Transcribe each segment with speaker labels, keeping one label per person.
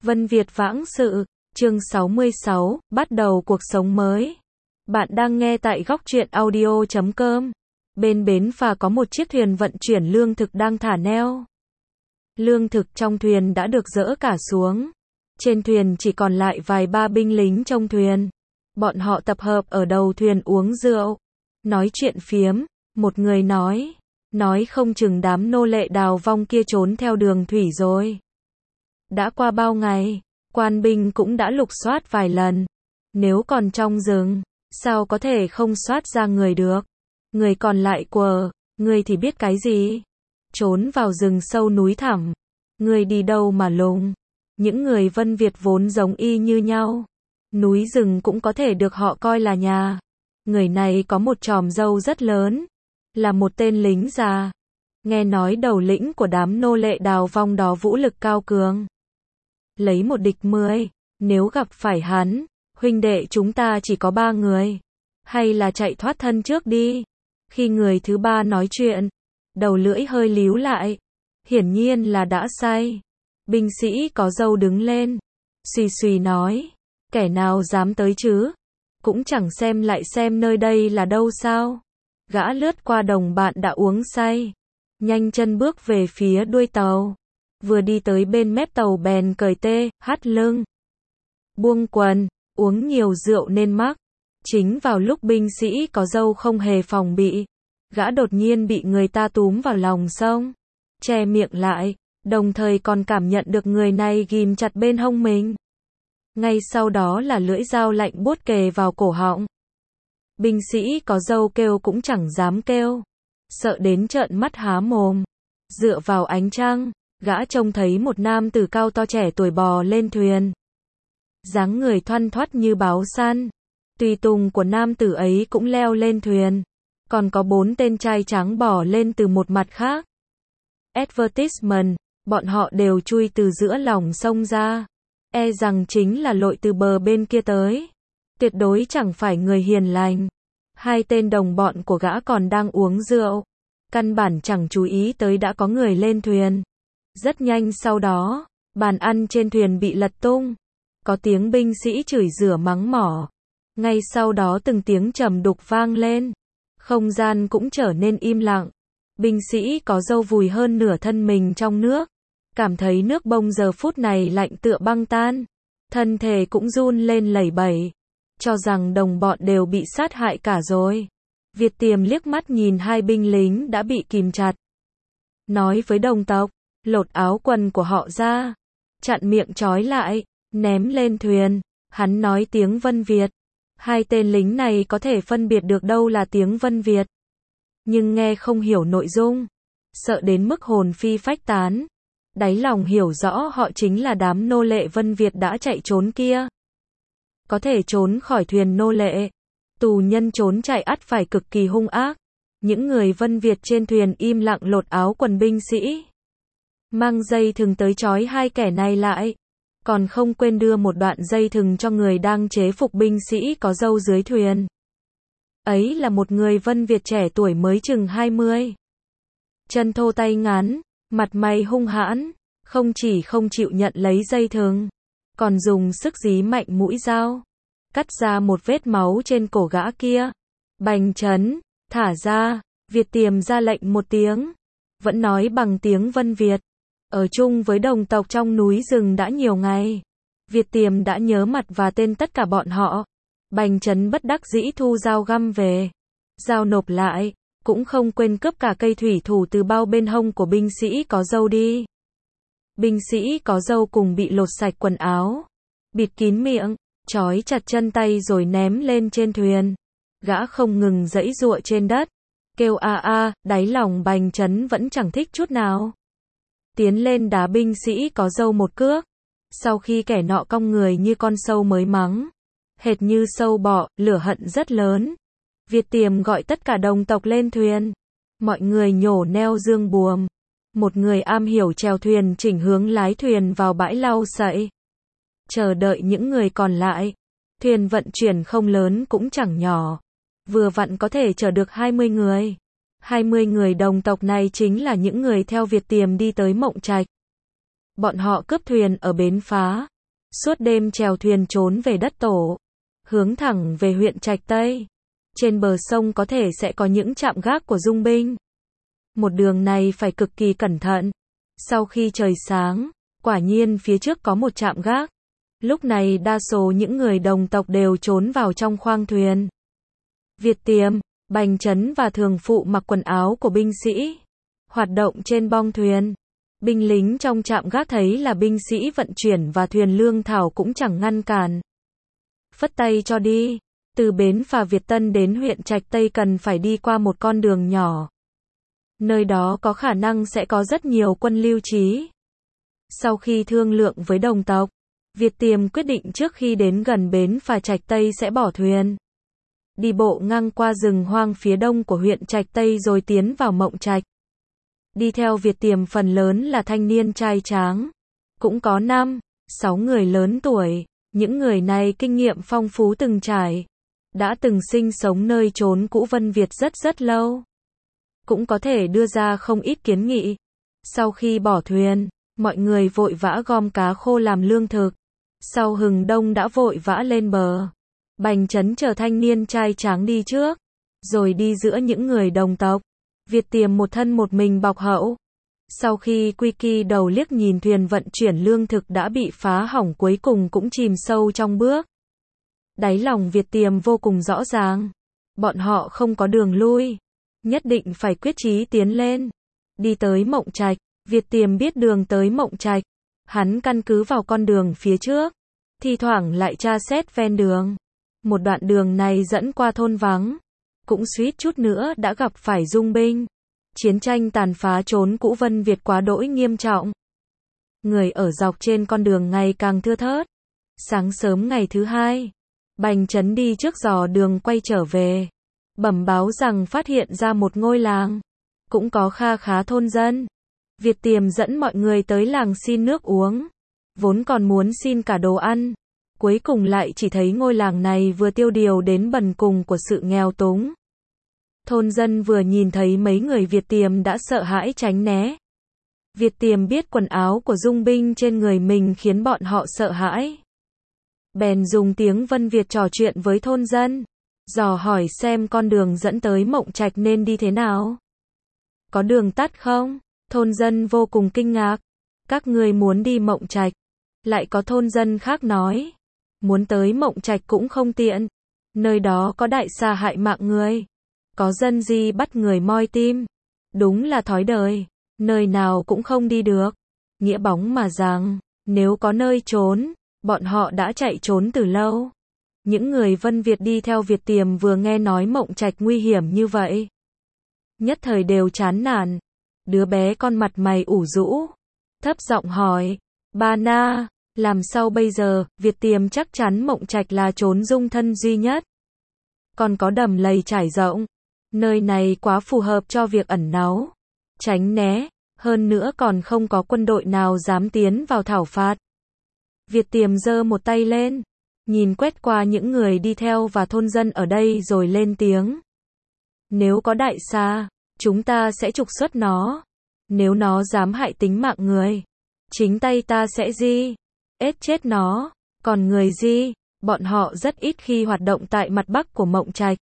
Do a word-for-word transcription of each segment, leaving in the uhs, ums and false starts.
Speaker 1: Vân Việt Vãng Sự, chương sáu mươi sáu, bắt đầu cuộc sống mới. Bạn đang nghe tại góc truyện audio chấm com. Bên bến phà có một chiếc thuyền vận chuyển lương thực đang thả neo. Lương thực trong thuyền đã được dỡ cả xuống. Trên thuyền chỉ còn lại vài ba binh lính trong thuyền. Bọn họ tập hợp ở đầu thuyền uống rượu, nói chuyện phiếm. Một người nói, nói không chừng đám nô lệ Đào Vong kia trốn theo đường thủy rồi. Đã qua bao ngày, quan binh cũng đã lục soát vài lần. Nếu còn trong rừng, sao có thể không soát ra người được? Người còn lại quờ, người thì biết cái gì? Trốn vào rừng sâu núi thẳm. Người đi đâu mà lùng? Những người Vân Việt vốn giống y như nhau. Núi rừng cũng có thể được họ coi là nhà. Người này có một chòm râu rất lớn, là một tên lính già. Nghe nói đầu lĩnh của đám nô lệ Đào Vong đó vũ lực cao cường. Lấy một địch mười, nếu gặp phải hắn, huynh đệ chúng ta chỉ có ba người. Hay là chạy thoát thân trước đi. Khi người thứ ba nói chuyện, đầu lưỡi hơi líu lại. Hiển nhiên là đã say. Binh sĩ có râu đứng lên, xùy xùy nói, kẻ nào dám tới chứ? Cũng chẳng xem lại xem nơi đây là đâu sao? Gã lướt qua đồng bạn đã uống say, nhanh chân bước về phía đuôi tàu. Vừa đi tới bên mép tàu bèn cởi tê, hắt lưng, buông quần, uống nhiều rượu nên mắc. Chính vào lúc binh sĩ có râu không hề phòng bị, gã đột nhiên bị người ta túm vào lòng sông, che miệng lại, đồng thời còn cảm nhận được người này ghim chặt bên hông mình. Ngay sau đó là lưỡi dao lạnh buốt kề vào cổ họng. Binh sĩ có râu kêu cũng chẳng dám kêu, sợ đến trợn mắt há mồm. Dựa vào ánh trăng, gã trông thấy một nam tử cao to trẻ tuổi bò lên thuyền. Dáng người thoăn thoắt như báo săn. Tùy tùng của nam tử ấy cũng leo lên thuyền. Còn có bốn tên trai trắng bò lên từ một mặt khác. Advertisement, bọn họ đều chui từ giữa lòng sông ra. E rằng chính là lội từ bờ bên kia tới. Tuyệt đối chẳng phải người hiền lành. Hai tên đồng bọn của gã còn đang uống rượu. Căn bản chẳng chú ý tới đã có người lên thuyền. Rất nhanh sau đó, bàn ăn trên thuyền bị lật tung. Có tiếng binh sĩ chửi rủa mắng mỏ. Ngay sau đó từng tiếng trầm đục vang lên. Không gian cũng trở nên im lặng. Binh sĩ có râu vùi hơn nửa thân mình trong nước. Cảm thấy nước bông giờ phút này lạnh tựa băng tan. Thân thể cũng run lên lẩy bẩy. Cho rằng đồng bọn đều bị sát hại cả rồi. Việt Tiềm liếc mắt nhìn hai binh lính đã bị kìm chặt. Nói với đồng tộc, lột áo quần của họ ra. Chặn miệng trói lại, ném lên thuyền. Hắn nói tiếng Vân Việt. Hai tên lính này có thể phân biệt được đâu là tiếng Vân Việt. Nhưng nghe không hiểu nội dung. Sợ đến mức hồn phi phách tán. Đáy lòng hiểu rõ họ chính là đám nô lệ Vân Việt đã chạy trốn kia. Có thể trốn khỏi thuyền nô lệ. Tù nhân trốn chạy ắt phải cực kỳ hung ác. Những người Vân Việt trên thuyền im lặng lột áo quần binh sĩ. Mang dây thừng tới trói hai kẻ này lại. Còn không quên đưa một đoạn dây thừng cho người đang chế phục binh sĩ có râu dưới thuyền. Ấy là một người Vân Việt trẻ tuổi mới chừng hai mươi. Chân thô tay ngắn, mặt mày hung hãn, không chỉ không chịu nhận lấy dây thừng, còn dùng sức dí mạnh mũi dao, cắt ra một vết máu trên cổ gã kia. Bành Trấn, thả ra. Việt Tiềm ra lệnh một tiếng, vẫn nói bằng tiếng Vân Việt. Ở chung với đồng tộc trong núi rừng đã nhiều ngày, Việt Tiềm đã nhớ mặt và tên tất cả bọn họ. Bành Trấn bất đắc dĩ thu dao găm về, dao nộp lại, cũng không quên cướp cả cây thủy thủ từ bao bên hông của binh sĩ có râu đi. Binh sĩ có râu cùng bị lột sạch quần áo, bịt kín miệng, trói chặt chân tay rồi ném lên trên thuyền. Gã không ngừng giãy giụa trên đất, kêu a a, đáy lòng Bành Trấn vẫn chẳng thích chút nào. Tiến lên đá binh sĩ có râu một cước. Sau khi kẻ nọ cong người như con sâu mới mắng, hệt như sâu bọ, lửa hận rất lớn. Việt Tiềm gọi tất cả đồng tộc lên thuyền. Mọi người nhổ neo dương buồm. Một người am hiểu chèo thuyền chỉnh hướng lái thuyền vào bãi lau sậy. Chờ đợi những người còn lại. Thuyền vận chuyển không lớn cũng chẳng nhỏ. Vừa vặn có thể chở được hai mươi người. hai mươi người đồng tộc này chính là những người theo Việt Tiềm đi tới Mộng Trạch. Bọn họ cướp thuyền ở bến phá, suốt đêm chèo thuyền trốn về đất tổ, hướng thẳng về huyện Trạch Tây. Trên bờ sông có thể sẽ có những trạm gác của Dung binh. Một đường này phải cực kỳ cẩn thận. Sau khi trời sáng, quả nhiên phía trước có một trạm gác. Lúc này đa số những người đồng tộc đều trốn vào trong khoang thuyền. Việt Tiềm, Bành Trấn và Thường Phụ mặc quần áo của binh sĩ, hoạt động trên bong thuyền. Binh lính trong trạm gác thấy là binh sĩ vận chuyển và thuyền lương thảo cũng chẳng ngăn cản. Phất tay cho đi. Từ bến phà Việt Tân đến huyện Trạch Tây cần phải đi qua một con đường nhỏ. Nơi đó có khả năng sẽ có rất nhiều quân lưu trí. Sau khi thương lượng với đồng tộc, Việt Tiềm quyết định trước khi đến gần bến phà Trạch Tây sẽ bỏ thuyền, đi bộ ngang qua rừng hoang phía đông của huyện Trạch Tây rồi tiến vào Mộng Trạch. Đi theo Việt Tiềm phần lớn là thanh niên trai tráng, cũng có năm, sáu người lớn tuổi. Những người này kinh nghiệm phong phú từng trải, đã từng sinh sống nơi chốn cũ Vân Việt rất rất lâu, cũng có thể đưa ra không ít kiến nghị. Sau khi bỏ thuyền, mọi người vội vã gom cá khô làm lương thực. Sau hừng đông đã vội vã lên bờ. Bành Trấn chờ thanh niên trai tráng đi trước, rồi đi giữa những người đồng tộc. Việt Tiềm một thân một mình bọc hậu. Sau khi quy kỳ đầu liếc nhìn thuyền vận chuyển lương thực đã bị phá hỏng cuối cùng cũng chìm sâu trong bước. Đáy lòng Việt Tiềm vô cùng rõ ràng. Bọn họ không có đường lui. Nhất định phải quyết chí tiến lên. Đi tới Mộng Trạch. Việt Tiềm biết đường tới Mộng Trạch. Hắn căn cứ vào con đường phía trước. Thi thoảng lại tra xét ven đường. Một đoạn đường này dẫn qua thôn vắng. Cũng suýt chút nữa đã gặp phải Dung binh. Chiến tranh tàn phá chốn cũ Vân Việt quá đỗi nghiêm trọng. Người ở dọc trên con đường ngày càng thưa thớt. Sáng sớm ngày thứ hai, Bành Trấn đi trước dò đường quay trở về. Bẩm báo rằng phát hiện ra một ngôi làng. Cũng có kha khá thôn dân. Việt Tiềm dẫn mọi người tới làng xin nước uống. Vốn còn muốn xin cả đồ ăn. Cuối cùng lại chỉ thấy ngôi làng này vừa tiêu điều đến bần cùng của sự nghèo túng. Thôn dân vừa nhìn thấy mấy người Việt Tiềm đã sợ hãi tránh né. Việt Tiềm biết quần áo của Dung binh trên người mình khiến bọn họ sợ hãi. Bèn dùng tiếng Vân Việt trò chuyện với thôn dân, dò hỏi xem con đường dẫn tới Mộng Trạch nên đi thế nào. Có đường tắt không? Thôn dân vô cùng kinh ngạc. Các ngươi muốn đi Mộng Trạch. Lại có thôn dân khác nói. Muốn tới Mộng Trạch cũng không tiện. Nơi đó có đại xà hại mạng người. Có dân di bắt người moi tim. Đúng là thói đời. Nơi nào cũng không đi được. Nghĩa bóng mà rằng, nếu có nơi trốn, bọn họ đã chạy trốn từ lâu. Những người Vân Việt đi theo Việt Tiềm vừa nghe nói Mộng Trạch nguy hiểm như vậy. Nhất thời đều chán nản. Đứa bé con mặt mày ủ rũ. Thấp giọng hỏi. Ba Na, làm sao bây giờ? Việt Tiềm chắc chắn Mộng Trạch là trốn dung thân duy nhất. Còn có đầm lầy trải rộng. Nơi này quá phù hợp cho việc ẩn náu, tránh né. Hơn nữa còn không có quân đội nào dám tiến vào thảo phạt. Việt Tiềm giơ một tay lên. Nhìn quét qua những người đi theo và thôn dân ở đây rồi lên tiếng. Nếu có đại xà, chúng ta sẽ trục xuất nó. Nếu nó dám hại tính mạng người, chính tay ta sẽ di, ết chết nó. Còn người di, bọn họ rất ít khi hoạt động tại mặt bắc của Mộng Trạch.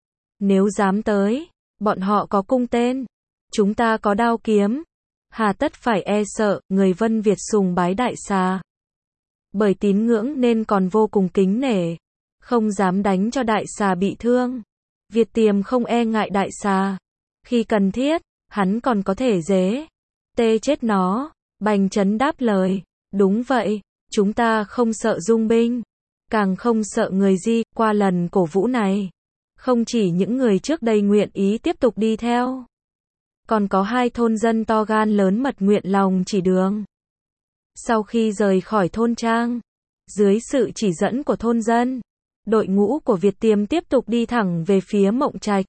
Speaker 1: Nếu dám tới, bọn họ có cung tên. Chúng ta có đao kiếm. Hà tất phải e sợ. Người Vân Việt sùng bái đại xà. Bởi tín ngưỡng nên còn vô cùng kính nể. Không dám đánh cho đại xà bị thương. Việt Tiềm không e ngại đại xà. Khi cần thiết, hắn còn có thể dế tê chết nó. Bành Trấn đáp lời. Đúng vậy, chúng ta không sợ Dung binh. Càng không sợ người di. Qua lần cổ vũ này, không chỉ những người trước đây nguyện ý tiếp tục đi theo. Còn có hai thôn dân to gan lớn mật nguyện lòng chỉ đường. Sau khi rời khỏi thôn trang, dưới sự chỉ dẫn của thôn dân, đội ngũ của Việt Tiềm tiếp tục đi thẳng về phía Mộng Trạch.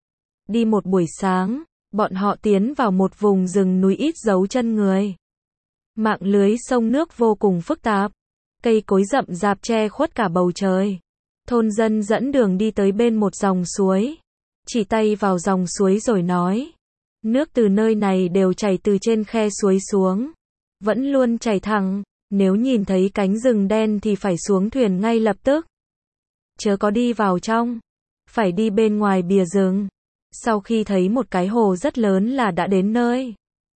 Speaker 1: Đi một buổi sáng, bọn họ tiến vào một vùng rừng núi ít dấu chân người. Mạng lưới sông nước vô cùng phức tạp, cây cối rậm rạp che khuất cả bầu trời. Thôn dân dẫn đường đi tới bên một dòng suối, chỉ tay vào dòng suối rồi nói. Nước từ nơi này đều chảy từ trên khe suối xuống, vẫn luôn chảy thẳng, Nếu nhìn thấy cánh rừng đen thì phải xuống thuyền ngay lập tức. Chớ có đi vào trong. Phải đi bên ngoài bìa rừng. Sau khi thấy một cái hồ rất lớn là đã đến nơi.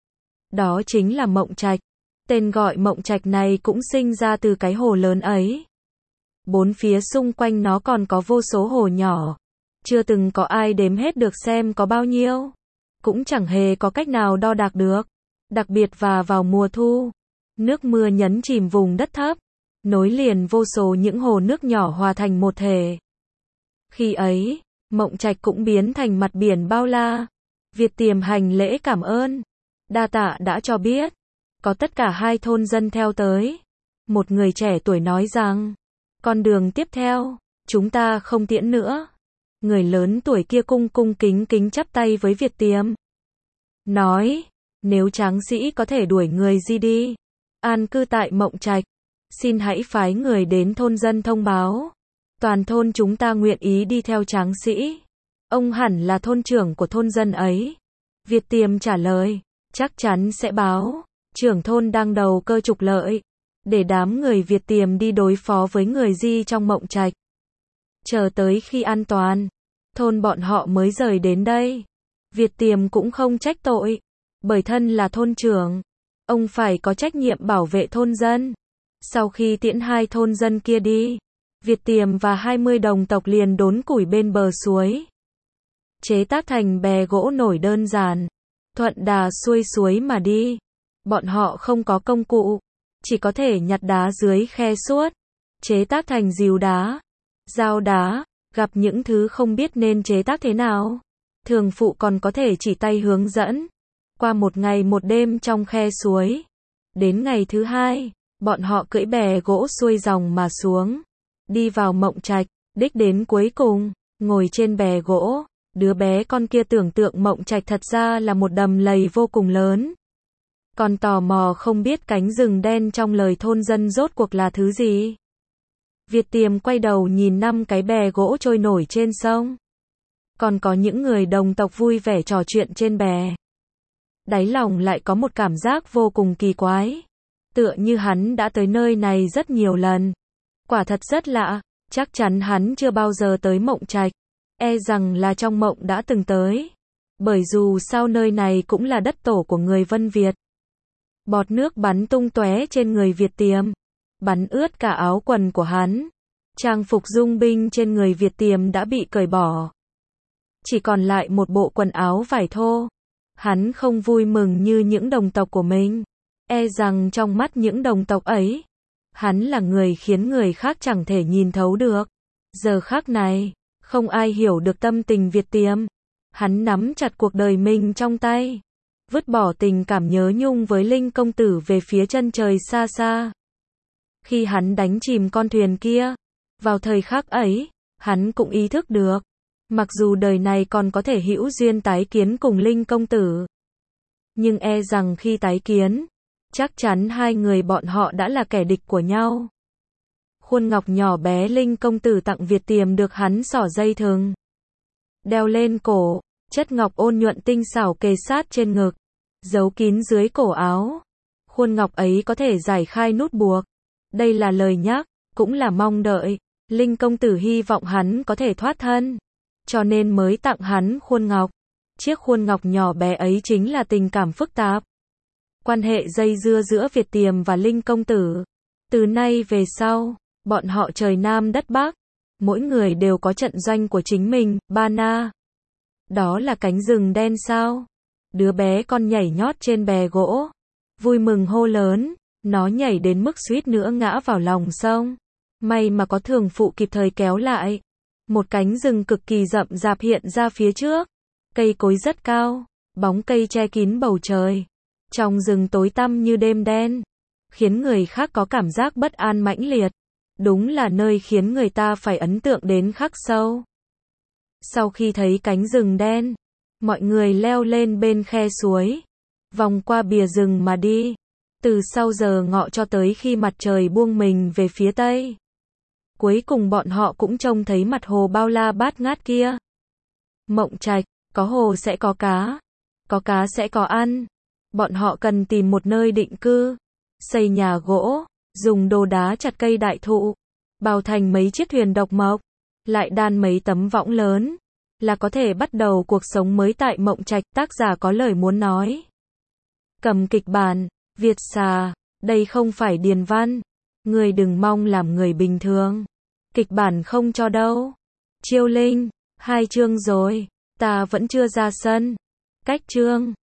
Speaker 1: Đó chính là Mộng Trạch. Tên gọi Mộng Trạch này cũng sinh ra từ cái hồ lớn ấy. Bốn phía xung quanh nó còn có vô số hồ nhỏ. Chưa từng có ai đếm hết được xem có bao nhiêu. Cũng chẳng hề có cách nào đo đạc được. Đặc biệt và vào mùa thu, nước mưa nhấn chìm vùng đất thấp, nối liền vô số những hồ nước nhỏ hòa thành một thể. Khi ấy, Mộng Trạch cũng biến thành mặt biển bao la. Việt Tiềm hành lễ cảm ơn. Đa tạ đã cho biết. Có tất cả hai thôn dân theo tới. Một người trẻ tuổi nói rằng, con đường tiếp theo, chúng ta không tiễn nữa. Người lớn tuổi kia cung cung kính kính chắp tay với Việt Tiềm. Nói, nếu tráng sĩ có thể đuổi người di đi, an cư tại Mộng Trạch, xin hãy phái người đến thôn dân thông báo. Toàn thôn chúng ta nguyện ý đi theo tráng sĩ. Ông hẳn là thôn trưởng của thôn dân ấy. Việt Tiềm trả lời, chắc chắn sẽ báo. Trưởng thôn đang đầu cơ trục lợi, để đám người Việt Tiềm đi đối phó với người di trong Mộng Trạch. Chờ tới khi an toàn, thôn bọn họ mới rời đến đây. Việt Tiềm cũng không trách tội, bởi thân là thôn trưởng, ông phải có trách nhiệm bảo vệ thôn dân. Sau khi tiễn hai thôn dân kia đi, Việt Tiềm và hai mươi đồng tộc liền đốn củi bên bờ suối. Chế tác thành bè gỗ nổi đơn giản, thuận đà xuôi suối mà đi. Bọn họ không có công cụ, chỉ có thể nhặt đá dưới khe suốt, chế tác thành rìu đá, dao đá, gặp những thứ không biết nên chế tác thế nào. Thường phụ còn có thể chỉ tay hướng dẫn. Qua một ngày một đêm trong khe suối. Đến ngày thứ hai, bọn họ cưỡi bè gỗ xuôi dòng mà xuống. Đi vào Mộng Trạch, đích đến cuối cùng, ngồi trên bè gỗ. Đứa bé con kia tưởng tượng Mộng Trạch thật ra là một đầm lầy vô cùng lớn. Còn tò mò không biết cánh rừng đen trong lời thôn dân rốt cuộc là thứ gì. Việt Tiềm quay đầu nhìn năm cái bè gỗ trôi nổi trên sông. Còn có những người đồng tộc vui vẻ trò chuyện trên bè. Đáy lòng lại có một cảm giác vô cùng kỳ quái. Tựa như hắn đã tới nơi này rất nhiều lần. Quả thật rất lạ, chắc chắn hắn chưa bao giờ tới Mộng Trạch. E rằng là trong mộng đã từng tới. Bởi dù sao nơi này cũng là đất tổ của người Vân Việt. Bọt nước bắn tung tóe trên người Việt Tiềm, bắn ướt cả áo quần của hắn. Trang phục dung binh trên người Việt Tiềm đã bị cởi bỏ. Chỉ còn lại một bộ quần áo vải thô. Hắn không vui mừng như những đồng tộc của mình. E rằng trong mắt những đồng tộc ấy, hắn là người khiến người khác chẳng thể nhìn thấu được. Giờ khắc này, không ai hiểu được tâm tình Việt Tiềm. Hắn nắm chặt cuộc đời mình trong tay, vứt bỏ tình cảm nhớ nhung với Linh công tử về phía chân trời xa xa. Khi hắn đánh chìm con thuyền kia, vào thời khắc ấy, hắn cũng ý thức được, mặc dù đời này còn có thể hữu duyên tái kiến cùng Linh công tử, nhưng e rằng khi tái kiến, chắc chắn hai người bọn họ đã là kẻ địch của nhau. Khuôn ngọc nhỏ bé Linh công tử tặng Việt Tiềm được hắn xỏ dây thừng, đeo lên cổ, chất ngọc ôn nhuận tinh xảo kề sát trên ngực, giấu kín dưới cổ áo. Khuôn ngọc ấy có thể giải khai nút buộc. Đây là lời nhắc, cũng là mong đợi. Linh công tử hy vọng hắn có thể thoát thân, cho nên mới tặng hắn khuôn ngọc. Chiếc khuôn ngọc nhỏ bé ấy chính là tình cảm phức tạp. Quan hệ dây dưa giữa Việt Tiềm và Linh công tử. Từ nay về sau, bọn họ trời Nam đất Bắc, mỗi người đều có trận doanh của chính mình. Ba Na, đó là cánh rừng đen sao? Đứa bé con nhảy nhót trên bè gỗ, vui mừng hô lớn, nó nhảy đến mức suýt nữa ngã vào lòng sông. May mà có thường phụ kịp thời kéo lại. Một cánh rừng cực kỳ rậm rạp hiện ra phía trước. Cây cối rất cao, bóng cây che kín bầu trời. Trong rừng tối tăm như đêm đen, khiến người khác có cảm giác bất an mãnh liệt. Đúng là nơi khiến người ta phải ấn tượng đến khắc sâu. Sau khi thấy cánh rừng đen, mọi người leo lên bên khe suối, vòng qua bìa rừng mà đi, từ sau giờ ngọ cho tới khi mặt trời buông mình về phía tây. Cuối cùng bọn họ cũng trông thấy mặt hồ bao la bát ngát kia. Mộng Trạch, có hồ sẽ có cá, có cá sẽ có ăn. Bọn họ cần tìm một nơi định cư, xây nhà gỗ, dùng đồ đá chặt cây đại thụ, bào thành mấy chiếc thuyền độc mộc, lại đan mấy tấm võng lớn, là có thể bắt đầu cuộc sống mới tại Mộng Trạch. Tác giả có lời muốn nói. Cầm kịch bản, Việt xà, đây không phải điền văn. Người đừng mong làm người bình thường. Kịch bản không cho đâu. Chiêu Linh, hai chương rồi, ta vẫn chưa ra sân. Cách chương.